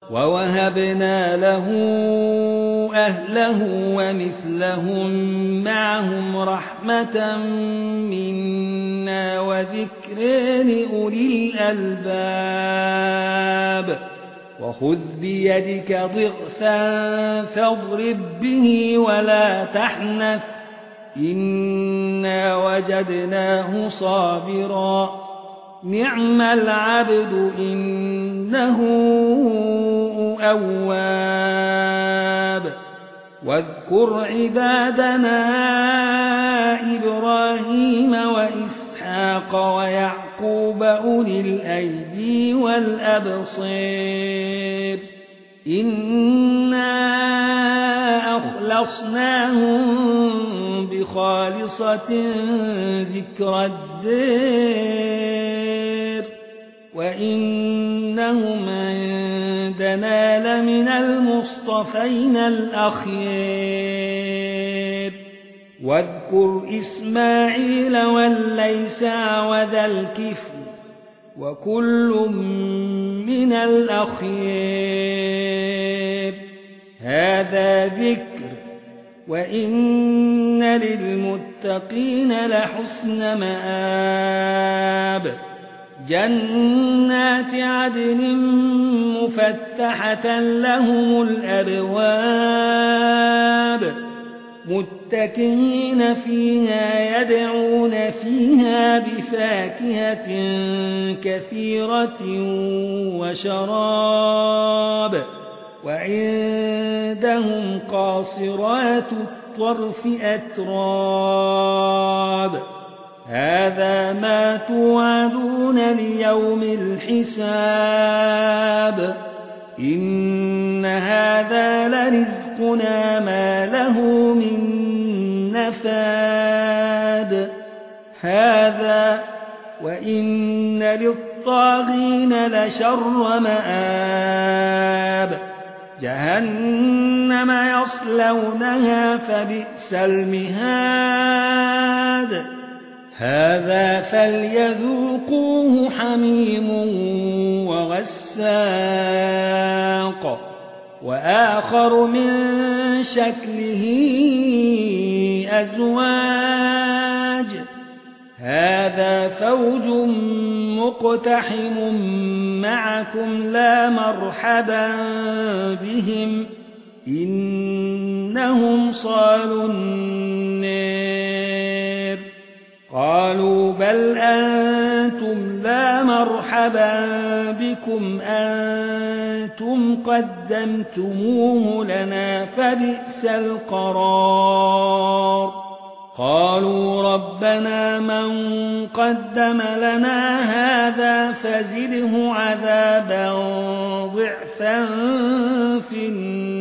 ووهبنا له أهله ومثلهم معهم رحمة منا وذكر لأولي الألباب وخذ بيدك ضغثا فاضرب به ولا تحنث إنا وجدناه صابرا نعم العبد إنه أواب واذكر عبادنا إبراهيم وإسحاق ويعقوب أولي الأيدي والأبصير إنا أخلصناهم بخالصة ذكر الدار وإنهم عندنا لمن المصطفين الأخيار واذكر إسماعيل واليسع وذا الكفل وكل من الأخيار هذا ذكر وإن للمتقين لحسن مآب جنات عدن مفتحة لهم الأبواب متكئين فيها يدعون فيها بفاكهة كثيرة وشراب وعندهم قاصرات الطرف أتراب هذا ما توعدون ليوم الحساب إن هذا لرزقنا ما له من نفاد هذا وإن للطاغين لشر مآب جهنم يصلونها فبئس المهاد هذا فليذوقوه حميم وغساق وآخر من شكله أزواج هذا فوج مقتحم معكم لا مرحبا بهم إنهم صالوا النار قالوا بل أنتم لا مرحبا بكم أنتم قدمتموه لنا فبئس القرار قالوا ربنا من قدم لنا هذا فزده عذابا ضعفا في النار